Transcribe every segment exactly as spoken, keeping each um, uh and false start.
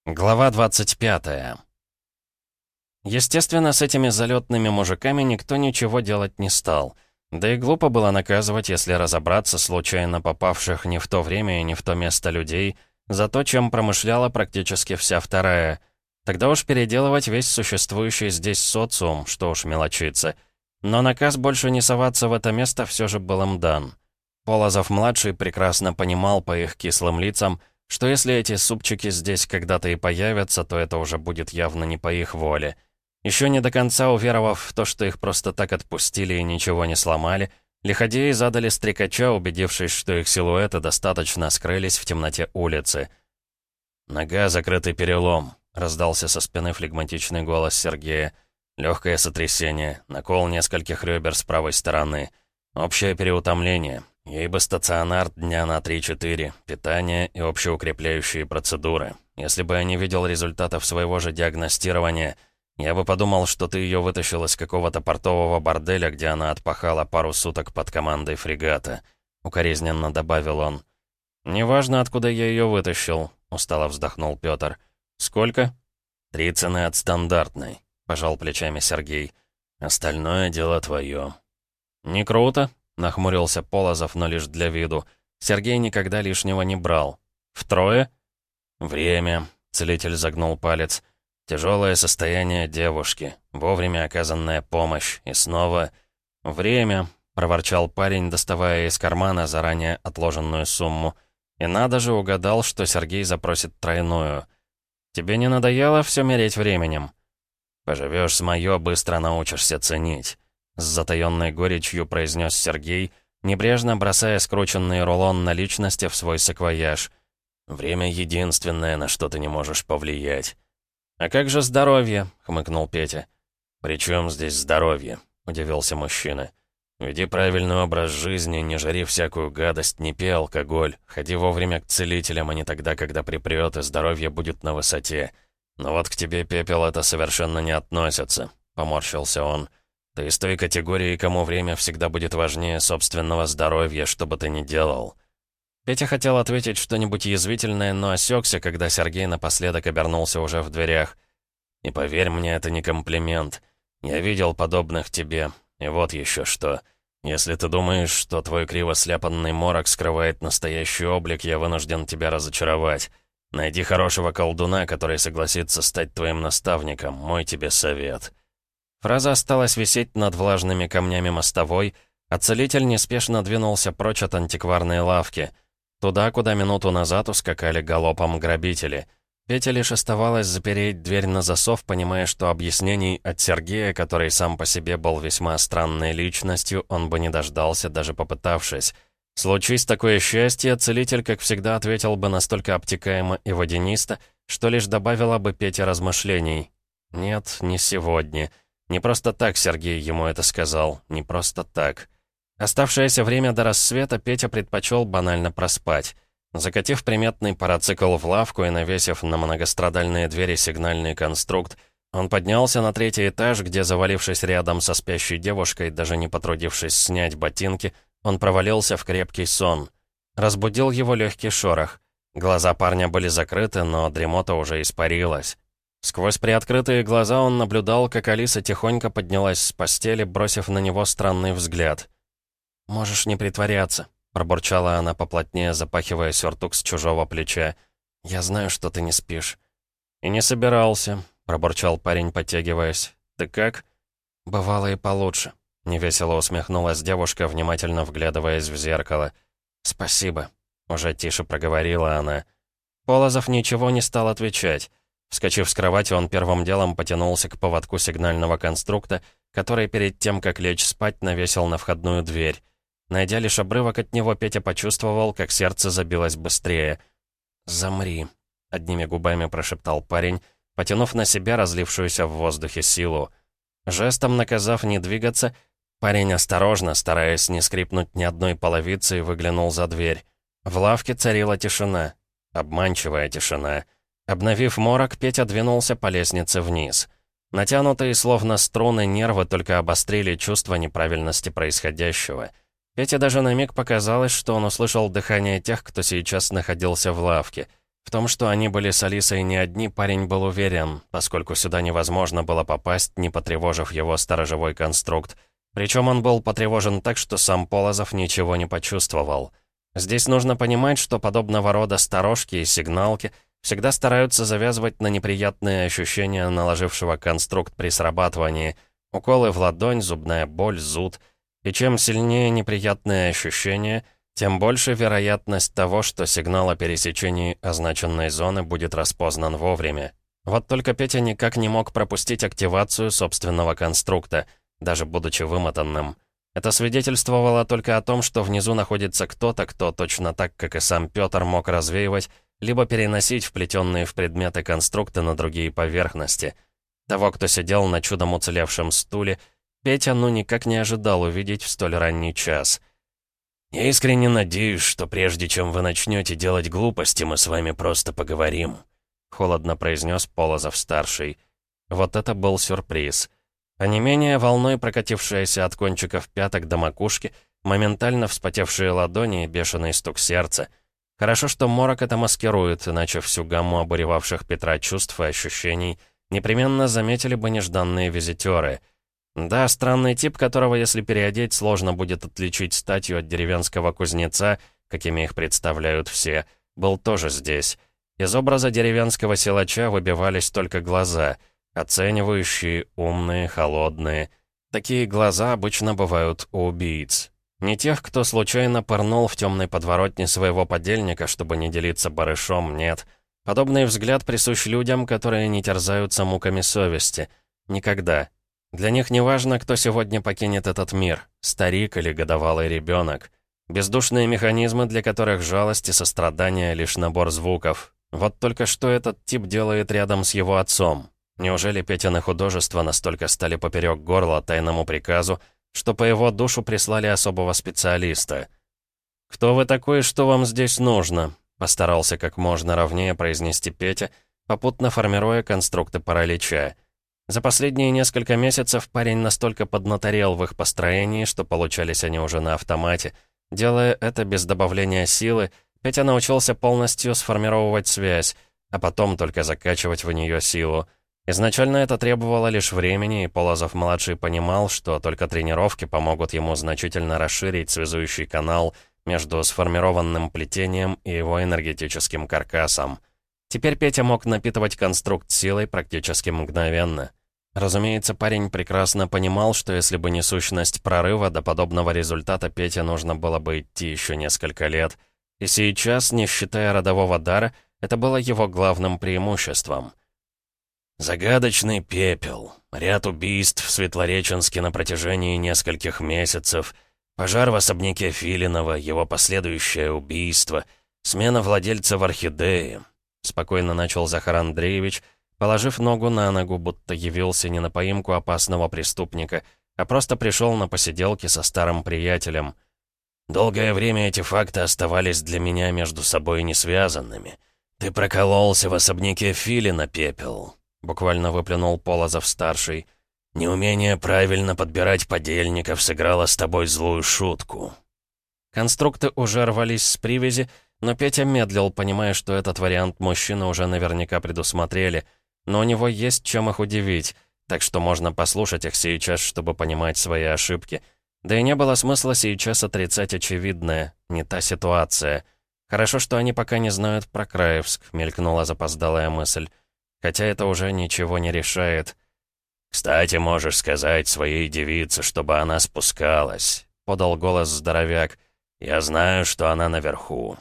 Глава двадцать пятая. Естественно, с этими залетными мужиками никто ничего делать не стал. Да и глупо было наказывать, если разобраться, случайно попавших не в то время и не в то место людей, за то, чем промышляла практически вся вторая. Тогда уж переделывать весь существующий здесь социум, что уж мелочиться. Но наказ больше не соваться в это место все же был им дан. Полозов-младший прекрасно понимал по их кислым лицам, что если эти супчики здесь когда-то и появятся, то это уже будет явно не по их воле. Еще не до конца уверовав в то, что их просто так отпустили и ничего не сломали, лиходеи задали стрекача, убедившись, что их силуэты достаточно скрылись в темноте улицы. «Нога, закрытый перелом», — раздался со спины флегматичный голос Сергея. «Легкое сотрясение, накол нескольких ребер с правой стороны. Общее переутомление. Ей бы стационар дня на три-четыре, питание и общеукрепляющие процедуры. Если бы я не видел результатов своего же диагностирования, я бы подумал, что ты ее вытащил из какого-то портового борделя, где она отпахала пару суток под командой фрегата», — укоризненно добавил он. «Неважно, откуда я ее вытащил», — устало вздохнул Пётр. «Сколько?» «Три цены от стандартной», — пожал плечами Сергей. «Остальное дело твое». «Не круто», — нахмурился Полозов, но лишь для виду. Сергей никогда лишнего не брал. «Втрое?» «Время», — целитель загнул палец. «Тяжелое состояние девушки, вовремя оказанная помощь, и снова...» «Время», — проворчал парень, доставая из кармана заранее отложенную сумму. И надо же, угадал, что Сергей запросит тройную. «Тебе не надоело все мерить временем?» «Поживешь с моё, быстро научишься ценить», — с затаённой горечью произнес Сергей, небрежно бросая скрученный рулон наличности в свой саквояж. «Время единственное, на что ты не можешь повлиять». «А как же здоровье?» — хмыкнул Петя. «При чем здесь здоровье?» — удивился мужчина. «Веди правильный образ жизни, не жри всякую гадость, не пей алкоголь, ходи вовремя к целителям, а не тогда, когда припрёт, и здоровье будет на высоте. Но вот к тебе, Пепел, это совершенно не относится», — поморщился он. «Ты из той категории, кому время всегда будет важнее собственного здоровья, что бы ты ни делал». Петя хотел ответить что-нибудь язвительное, но осекся, когда Сергей напоследок обернулся уже в дверях. «И поверь мне, это не комплимент. Я видел подобных тебе. И вот еще что. Если ты думаешь, что твой криво сляпанный морок скрывает настоящий облик, я вынужден тебя разочаровать. Найди хорошего колдуна, который согласится стать твоим наставником. Мой тебе совет». Фраза осталась висеть над влажными камнями мостовой, а целитель неспешно двинулся прочь от антикварной лавки. Туда, куда минуту назад ускакали галопом грабители. Пете лишь оставалось запереть дверь на засов, понимая, что объяснений от Сергея, который сам по себе был весьма странной личностью, он бы не дождался, даже попытавшись. Случись такое счастье, целитель, как всегда, ответил бы настолько обтекаемо и водянисто, что лишь добавило бы Пете размышлений. Нет, не сегодня. Не просто так Сергей ему это сказал, не просто так. Оставшееся время до рассвета Петя предпочел банально проспать. Закатив приметный парацикл в лавку и навесив на многострадальные двери сигнальный конструкт, он поднялся на третий этаж, где, завалившись рядом со спящей девушкой, даже не потрудившись снять ботинки, он провалился в крепкий сон. Разбудил его легкий шорох. Глаза парня были закрыты, но дремота уже испарилась. Сквозь приоткрытые глаза он наблюдал, как Алиса тихонько поднялась с постели, бросив на него странный взгляд. «Можешь не притворяться», — пробурчала она поплотнее, запахивая сюртук с чужого плеча. «Я знаю, что ты не спишь». «И не собирался», — пробурчал парень, подтягиваясь. «Ты как?» «Бывало и получше», — невесело усмехнулась девушка, внимательно вглядываясь в зеркало. «Спасибо», — уже тише проговорила она. Полозов ничего не стал отвечать. Вскочив с кровати, он первым делом потянулся к поводку сигнального конструкта, который перед тем, как лечь спать, навесил на входную дверь. Найдя лишь обрывок от него, Петя почувствовал, как сердце забилось быстрее. «Замри», — одними губами прошептал парень, потянув на себя разлившуюся в воздухе силу. Жестом наказав не двигаться, парень осторожно, стараясь не скрипнуть ни одной половицы, выглянул за дверь. В лавке царила тишина. Обманчивая тишина. Обновив морок, Петя двинулся по лестнице вниз. Натянутые, словно струны, нервы только обострили чувство неправильности происходящего. Пете даже на миг показалось, что он услышал дыхание тех, кто сейчас находился в лавке. В том, что они были с Алисой не одни, парень был уверен, поскольку сюда невозможно было попасть, не потревожив его сторожевой конструкт. Причем он был потревожен так, что сам Полозов ничего не почувствовал. Здесь нужно понимать, что подобного рода сторожки и сигналки всегда стараются завязывать на неприятные ощущения наложившего конструкт при срабатывании. Уколы в ладонь, зубная боль, зуд. И чем сильнее неприятные ощущения, тем больше вероятность того, что сигнал о пересечении означенной зоны будет распознан вовремя. Вот только Петя никак не мог пропустить активацию собственного конструкта, даже будучи вымотанным. Это свидетельствовало только о том, что внизу находится кто-то, кто точно так, как и сам Пётр, мог развеивать, либо переносить вплетенные в предметы конструкты на другие поверхности. Того, кто сидел на чудом уцелевшем стуле, Петя ну никак не ожидал увидеть в столь ранний час. «Я искренне надеюсь, что прежде чем вы начнете делать глупости, мы с вами просто поговорим», — холодно произнес Полозов-старший. Вот это был сюрприз. А не менее волной прокатившаяся от кончиков пяток до макушки, моментально вспотевшие ладони и бешеный стук сердца. Хорошо, что морок это маскирует, иначе всю гамму обуревавших Петра чувств и ощущений непременно заметили бы нежданные визитеры. Да, странный тип, которого, если переодеть, сложно будет отличить статью от деревенского кузнеца, какими их представляют все, был тоже здесь. Из образа деревенского силача выбивались только глаза — оценивающие, умные, холодные. Такие глаза обычно бывают у убийц. Не тех, кто случайно пырнул в темной подворотне своего подельника, чтобы не делиться барышом, нет. Подобный взгляд присущ людям, которые не терзаются муками совести. Никогда. Для них не важно, кто сегодня покинет этот мир, старик или годовалый ребенок. Бездушные механизмы, для которых жалость и сострадание — лишь набор звуков. Вот только что этот тип делает рядом с его отцом. Неужели Петины художества настолько стали поперек горла тайному приказу, что по его душу прислали особого специалиста? «Кто вы такой, что вам здесь нужно?» — постарался как можно ровнее произнести Петя, попутно формируя конструкты паралича. За последние несколько месяцев парень настолько поднаторел в их построении, что получались они уже на автомате. Делая это без добавления силы, Петя научился полностью сформировать связь, а потом только закачивать в нее силу. Изначально это требовало лишь времени, и Полозов-младший понимал, что только тренировки помогут ему значительно расширить связующий канал между сформированным плетением и его энергетическим каркасом. Теперь Петя мог напитывать конструкт силой практически мгновенно. Разумеется, парень прекрасно понимал, что если бы не сущность прорыва, до подобного результата Пете нужно было бы идти еще несколько лет. И сейчас, не считая родового дара, это было его главным преимуществом. Загадочный пепел, ряд убийств в Светлореченске на протяжении нескольких месяцев, пожар в особняке Филинова, его последующее убийство, смена владельца в Орхидее. Спокойно начал Захар Андреевич, положив ногу на ногу, будто явился не на поимку опасного преступника, а просто пришел на посиделки со старым приятелем. Долгое время эти факты оставались для меня между собой не связанными. Ты прокололся в особняке Филина, пепел. Буквально выплюнул Полозов-старший. «Неумение правильно подбирать подельников сыграло с тобой злую шутку». Конструкты уже рвались с привязи, но Петя медлил, понимая, что этот вариант мужчины уже наверняка предусмотрели. Но у него есть чем их удивить, так что можно послушать их сейчас, чтобы понимать свои ошибки. Да и не было смысла сейчас отрицать очевидное, не та ситуация. Хорошо, что они пока не знают про Краевск, мелькнула запоздалая мысль. Хотя это уже ничего не решает. «Кстати, можешь сказать своей девице, чтобы она спускалась», — подал голос здоровяк. «Я знаю, что она наверху».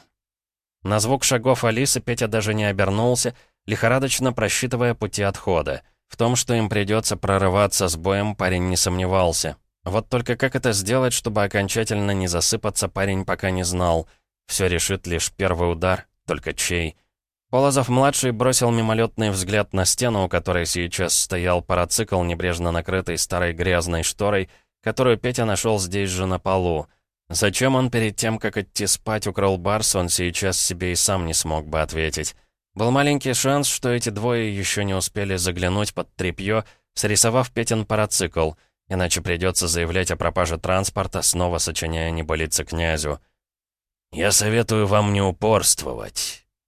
На звук шагов Алисы Петя даже не обернулся, лихорадочно просчитывая пути отхода. В том, что им придется прорываться с боем, парень не сомневался. Вот только как это сделать, чтобы окончательно не засыпаться, парень пока не знал. Все решит лишь первый удар, только чей. Полозов-младший бросил мимолетный взгляд на стену, у которой сейчас стоял парацикл, небрежно накрытый старой грязной шторой, которую Петя нашел здесь же на полу. Зачем он перед тем, как идти спать, укрыл Барс, он сейчас себе и сам не смог бы ответить. Был маленький шанс, что эти двое еще не успели заглянуть под тряпье, срисовав Петин парацикл, иначе придется заявлять о пропаже транспорта, снова сочиняя небылицы князю. «Я советую вам не упорствовать».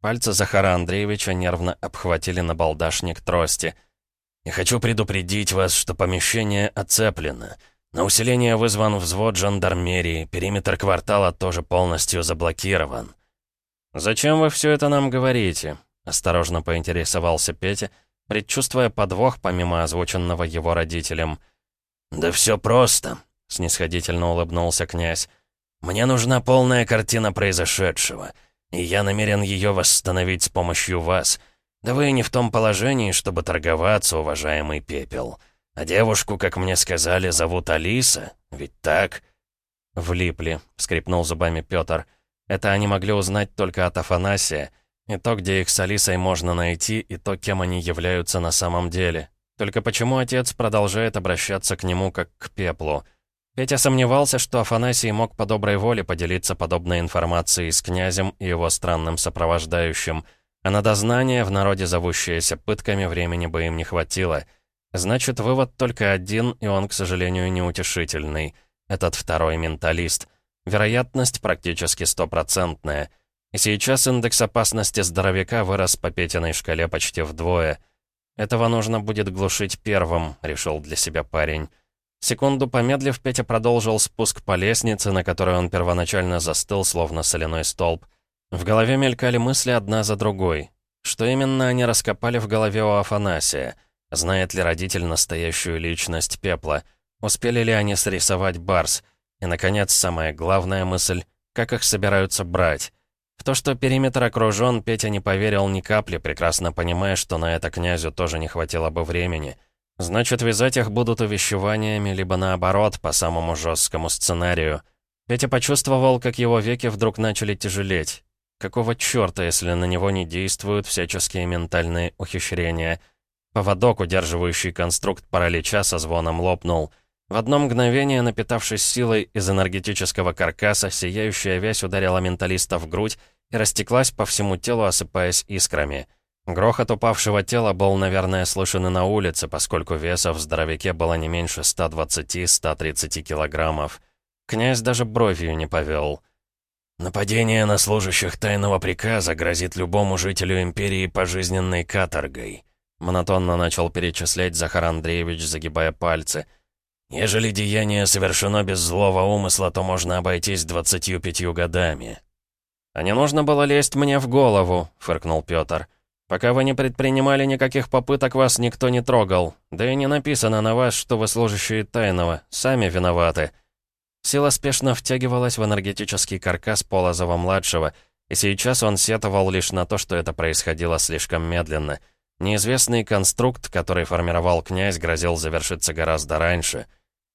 Пальцы Захара Андреевича нервно обхватили набалдашник трости. «Я хочу предупредить вас, что помещение оцеплено. На усиление вызван взвод жандармерии, периметр квартала тоже полностью заблокирован». «Зачем вы все это нам говорите?» — осторожно поинтересовался Петя, предчувствуя подвох, помимо озвученного его родителям. «Да все просто», — снисходительно улыбнулся князь. «Мне нужна полная картина произошедшего, и я намерен ее восстановить с помощью вас. Да вы не в том положении, чтобы торговаться, уважаемый Пепел. А девушку, как мне сказали, зовут Алиса, ведь так?» «Влипли», — скрипнул зубами Пётр. «Это они могли узнать только от Афанасия. И то, где их с Алисой можно найти, и то, кем они являются на самом деле. Только почему отец продолжает обращаться к нему как к пеплу?» Петя сомневался, что Афанасий мог по доброй воле поделиться подобной информацией с князем и его странным сопровождающим, а на дознание, в народе зовущееся пытками, времени бы им не хватило. Значит, вывод только один, и он, к сожалению, неутешительный. Этот второй менталист. Вероятность практически стопроцентная. И сейчас индекс опасности здоровяка вырос по Петиной шкале почти вдвое. «Этого нужно будет глушить первым», — решил для себя парень. Секунду помедлив, Петя продолжил спуск по лестнице, на которой он первоначально застыл, словно соляной столб. В голове мелькали мысли одна за другой. Что именно они раскопали в голове у Афанасия? Знает ли родитель настоящую личность Пепла? Успели ли они срисовать Барс? И, наконец, самая главная мысль — как их собираются брать? В то, что периметр окружен, Петя не поверил ни капли, прекрасно понимая, что на это князю тоже не хватило бы времени. Значит, вязать их будут увещеваниями, либо наоборот, по самому жесткому сценарию. Петя почувствовал, как его веки вдруг начали тяжелеть. Какого черта, если на него не действуют всяческие ментальные ухищрения? Поводок, удерживающий конструкт паралича, со звоном лопнул. В одно мгновение, напитавшись силой из энергетического каркаса, сияющая вязь ударила менталиста в грудь и растеклась по всему телу, осыпаясь искрами. Грохот упавшего тела был, наверное, слышен и на улице, поскольку веса в здоровяке было не меньше ста двадцати — ста тридцати килограммов. Князь даже бровью не повел. «Нападение на служащих тайного приказа грозит любому жителю империи пожизненной каторгой», монотонно начал перечислять Захар Андреевич, загибая пальцы. «Ежели деяние совершено без злого умысла, то можно обойтись двадцатью пятью годами». «А не нужно было лезть мне в голову», — фыркнул Пётр. «Пока вы не предпринимали никаких попыток, вас никто не трогал. Да и не написано на вас, что вы служащие тайного. Сами виноваты». Сила спешно втягивалась в энергетический каркас Полозова-младшего, и сейчас он сетовал лишь на то, что это происходило слишком медленно. Неизвестный конструкт, который формировал князь, грозил завершиться гораздо раньше.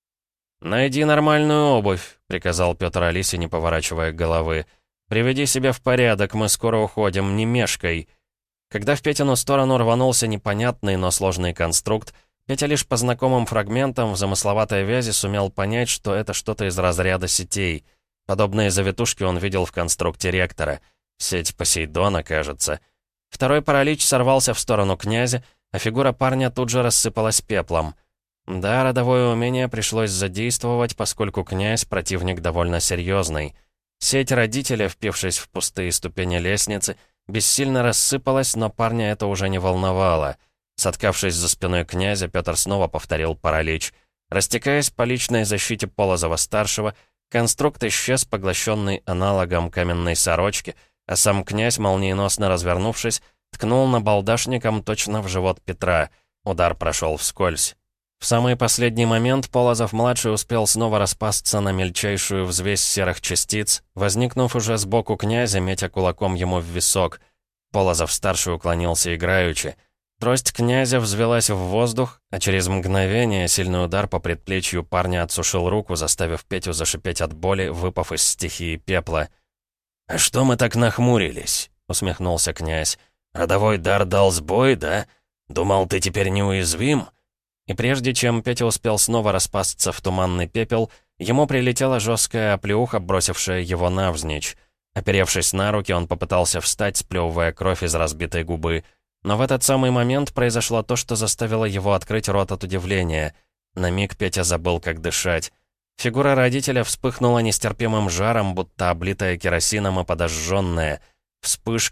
«Найди нормальную обувь», — приказал Пётр Алисе, не поворачивая головы. «Приведи себя в порядок, мы скоро уходим, не мешкай». Когда в Петину сторону рванулся непонятный, но сложный конструкт, Петя лишь по знакомым фрагментам в замысловатой вязи сумел понять, что это что-то из разряда сетей. Подобные завитушки он видел в конструкте ректора. Сеть Посейдона, кажется. Второй паралич сорвался в сторону князя, а фигура парня тут же рассыпалась пеплом. Да, родовое умение пришлось задействовать, поскольку князь — противник довольно серьезный. Сеть родителя, впившись в пустые ступени лестницы, бессильно рассыпалась, но парня это уже не волновало. Соткавшись за спиной князя, Петр снова повторил паралич. Растекаясь по личной защите Полозова-старшего, конструкт исчез, поглощенный аналогом каменной сорочки, а сам князь, молниеносно развернувшись, ткнул набалдашником точно в живот Петра. Удар прошел вскользь. В самый последний момент Полозов-младший успел снова распасться на мельчайшую взвесь серых частиц, возникнув уже сбоку князя, метя кулаком ему в висок. Полозов-старший уклонился играючи. Трость князя взвелась в воздух, а через мгновение сильный удар по предплечью парня отсушил руку, заставив Петю зашипеть от боли, выпав из стихии пепла. «А что мы так нахмурились?» — усмехнулся князь. «Родовой дар дал сбой, да? Думал, ты теперь неуязвим?» И прежде чем Петя успел снова распасться в туманный пепел, ему прилетела жесткая оплеуха, бросившая его навзничь. Оперевшись на руки, он попытался встать, сплевывая кровь из разбитой губы. Но в этот самый момент произошло то, что заставило его открыть рот от удивления. На миг Петя забыл, как дышать. Фигура родителя вспыхнула нестерпимым жаром, будто облитая керосином и подожженная. Вспышка,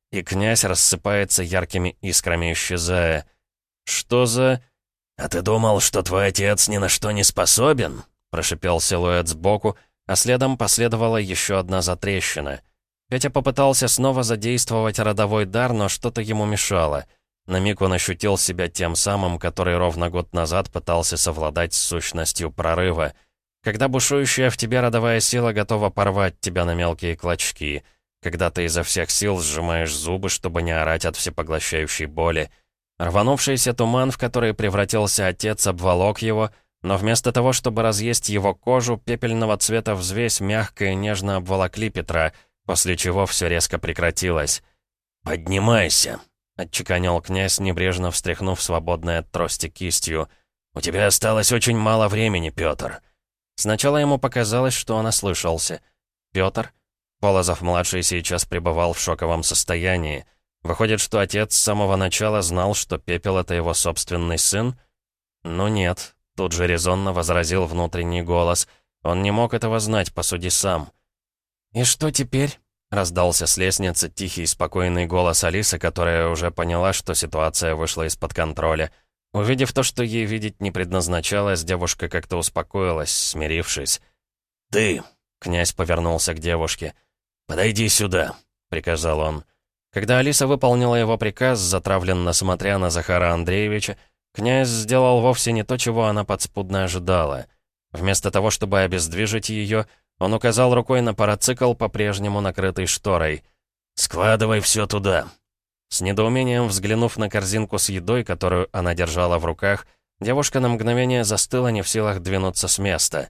и князь рассыпается яркими искрами, исчезая. «Что за...» «А ты думал, что твой отец ни на что не способен?» — прошипел силуэт сбоку, а следом последовала еще одна затрещина. Петя попытался снова задействовать родовой дар, но что-то ему мешало. На миг он ощутил себя тем самым, который ровно год назад пытался совладать с сущностью прорыва. Когда бушующая в тебе родовая сила готова порвать тебя на мелкие клочки, когда ты изо всех сил сжимаешь зубы, чтобы не орать от всепоглощающей боли. Рванувшийся туман, в который превратился отец, обволок его, но вместо того, чтобы разъесть его кожу, пепельного цвета взвесь мягко и нежно обволокли Петра, после чего все резко прекратилось. «Поднимайся!» — отчеканил князь, небрежно встряхнув свободной от трости кистью. «У тебя осталось очень мало времени, Пётр». Сначала ему показалось, что он ослышался. «Пётр?» Полозов-младший сейчас пребывал в шоковом состоянии. Выходит, что отец с самого начала знал, что Пепел — это его собственный сын? Ну нет, тут же резонно возразил внутренний голос. Он не мог этого знать, посуди сам. «И что теперь?» — раздался с лестницы тихий, спокойный голос Алисы, которая уже поняла, что ситуация вышла из-под контроля. Увидев то, что ей видеть не предназначалось, девушка как-то успокоилась, смирившись. «Ты!» — князь повернулся к девушке. «Подойди сюда», — приказал он. Когда Алиса выполнила его приказ, затравленно смотря на Захара Андреевича, князь сделал вовсе не то, чего она подспудно ожидала. Вместо того, чтобы обездвижить ее, он указал рукой на парацикл, по-прежнему накрытый шторой. «Складывай все туда». С недоумением взглянув на корзинку с едой, которую она держала в руках, девушка на мгновение застыла, не в силах двинуться с места.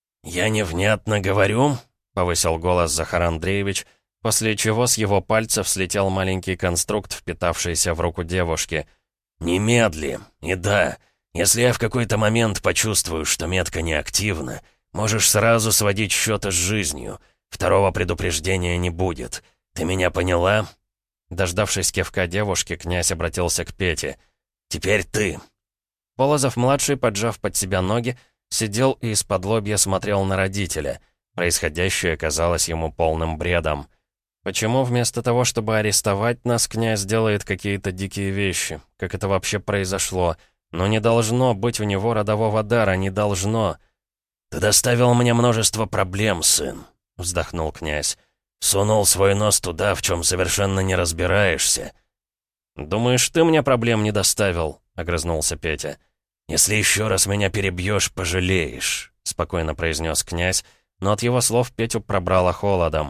«Я невнятно говорю», — повысил голос Захар Андреевич, после чего с его пальцев слетел маленький конструкт, впитавшийся в руку девушки. «Немедли. И да, если я в какой-то момент почувствую, что метка неактивна, можешь сразу сводить счеты с жизнью. Второго предупреждения не будет. Ты меня поняла?» Дождавшись кивка девушки, князь обратился к Пете. «Теперь ты». Полозов-младший, поджав под себя ноги, сидел и из-под лобья смотрел на родителя. Происходящее казалось ему полным бредом. Почему вместо того, чтобы арестовать нас, князь делает какие-то дикие вещи? Как это вообще произошло? Но не должно быть у него родового дара, не должно. «Ты доставил мне множество проблем, сын», — вздохнул князь. «Сунул свой нос туда, в чем совершенно не разбираешься». «Думаешь, ты мне проблем не доставил?» — огрызнулся Петя. «Если еще раз меня перебьешь, пожалеешь», — спокойно произнес князь, но от его слов Петю пробрало холодом.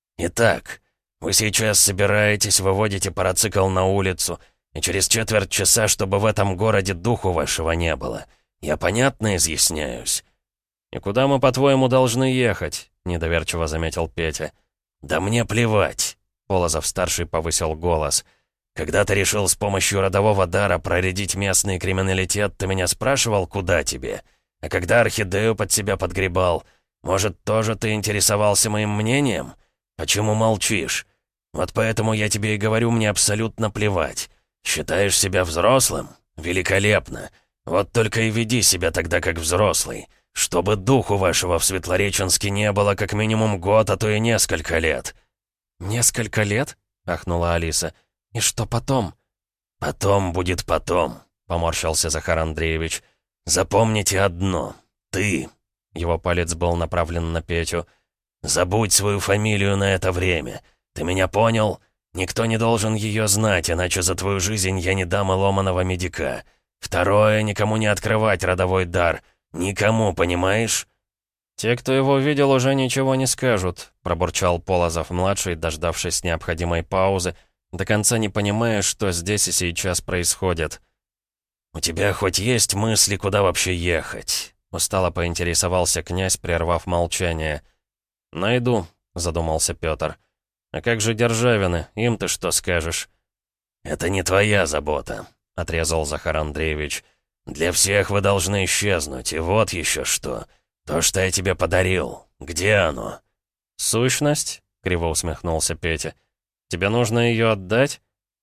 «Итак, вы сейчас собираетесь, выводите парацикл на улицу, и через четверть часа, чтобы в этом городе духу вашего не было. Я понятно изъясняюсь?» «И куда мы, по-твоему, должны ехать?» — недоверчиво заметил Петя. «Да мне плевать», — Полозов-старший повысил голос. «Когда ты решил с помощью родового дара проредить местный криминалитет, ты меня спрашивал, куда тебе? А когда орхидею под себя подгребал, может, тоже ты интересовался моим мнением? Почему молчишь? Вот поэтому я тебе и говорю, мне абсолютно плевать. Считаешь себя взрослым? Великолепно. Вот только и веди себя тогда как взрослый. Чтобы духу вашего в Светлореченске не было как минимум год, а то и несколько лет». «Несколько лет?» — ахнула Алиса. «И что потом?» «Потом будет потом», — поморщился Захар Андреевич. «Запомните одно. Ты...» — его палец был направлен на Петю. «Забудь свою фамилию на это время. Ты меня понял? Никто не должен ее знать, иначе за твою жизнь я не дам и ломаного медика. Второе, никому не открывать родовой дар. Никому, понимаешь?» «Те, кто его видел, уже ничего не скажут», — пробурчал Полозов-младший, дождавшись необходимой паузы, до конца не понимая, что здесь и сейчас происходит. «У тебя хоть есть мысли, куда вообще ехать?» — устало поинтересовался князь, прервав молчание. «Найду», — задумался Петр. «А как же Державины? Им ты что скажешь?» «Это не твоя забота», — отрезал Захар Андреевич. «Для всех вы должны исчезнуть, и вот еще что. То, что я тебе подарил, где оно?» «Сущность?» — криво усмехнулся Петя. «Тебе нужно ее отдать?»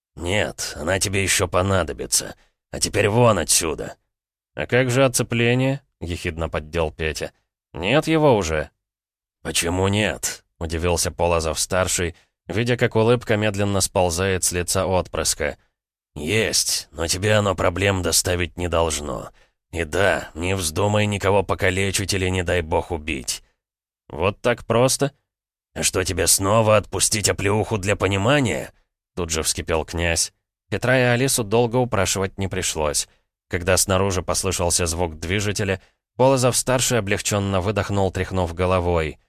«Нет, она тебе еще понадобится. А теперь вон отсюда». «А как же оцепление?» — ехидно поддел Петя. «Нет его уже». «Почему нет?» — удивился Полозов-старший, видя, как улыбка медленно сползает с лица отпрыска. «Есть, но тебе оно проблем доставить не должно. И да, не вздумай никого покалечить или, не дай бог, убить». «Вот так просто?» «А что, тебе снова отпустить оплеуху для понимания?» Тут же вскипел князь. Петра и Алису долго упрашивать не пришлось. Когда снаружи послышался звук движителя, Полозов-старший облегченно выдохнул, тряхнув головой.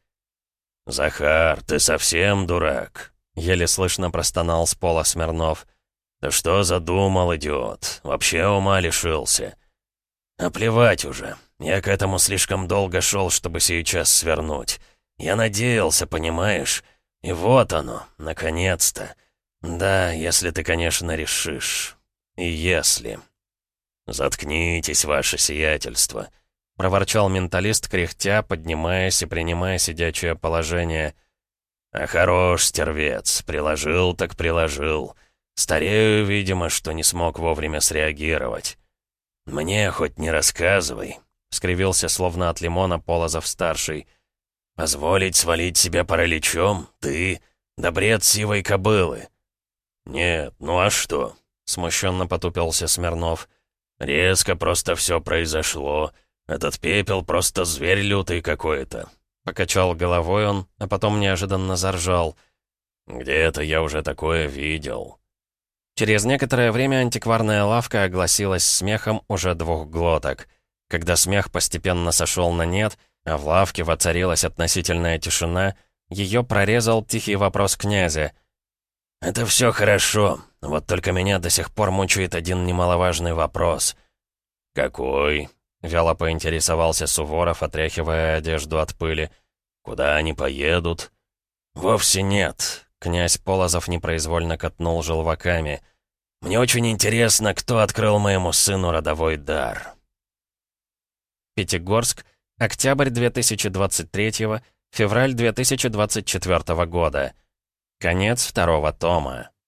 «Захар, ты совсем дурак?» — еле слышно простонал с пола Смирнов. «Ты что задумал, идиот? Вообще ума лишился?» «А плевать уже. Я к этому слишком долго шел, чтобы сейчас свернуть. Я надеялся, понимаешь? И вот оно, наконец-то. Да, если ты, конечно, решишь. И если...» «Заткнитесь, ваше сиятельство», — проворчал менталист, кряхтя, поднимаясь и принимая сидячее положение. «А хорош, стервец, приложил так приложил. Старею, видимо, что не смог вовремя среагировать». «Мне хоть не рассказывай», — скривился словно от лимона Полозов-старший. «Позволить свалить себя параличом? Ты? Да бред сивой кобылы». «Нет, ну а что?» — смущенно потупился Смирнов. «Резко просто все произошло. Этот пепел просто зверь лютый какой-то». Покачал головой он, а потом неожиданно заржал. «Где-то я уже такое видел». Через некоторое время антикварная лавка огласилась смехом уже двух глоток. Когда смех постепенно сошел на нет, а в лавке воцарилась относительная тишина, ее прорезал тихий вопрос князя. «Это все хорошо, вот только меня до сих пор мучает один немаловажный вопрос». «Какой?» — вяло поинтересовался Суворов, отряхивая одежду от пыли. «Куда они поедут?» «Вовсе нет», — князь Полозов непроизвольно катнул желваками. «Мне очень интересно, кто открыл моему сыну родовой дар». Пятигорск, октябрь две тысячи двадцать третьего, февраль две тысячи двадцать четвёртого года. Конец второго тома.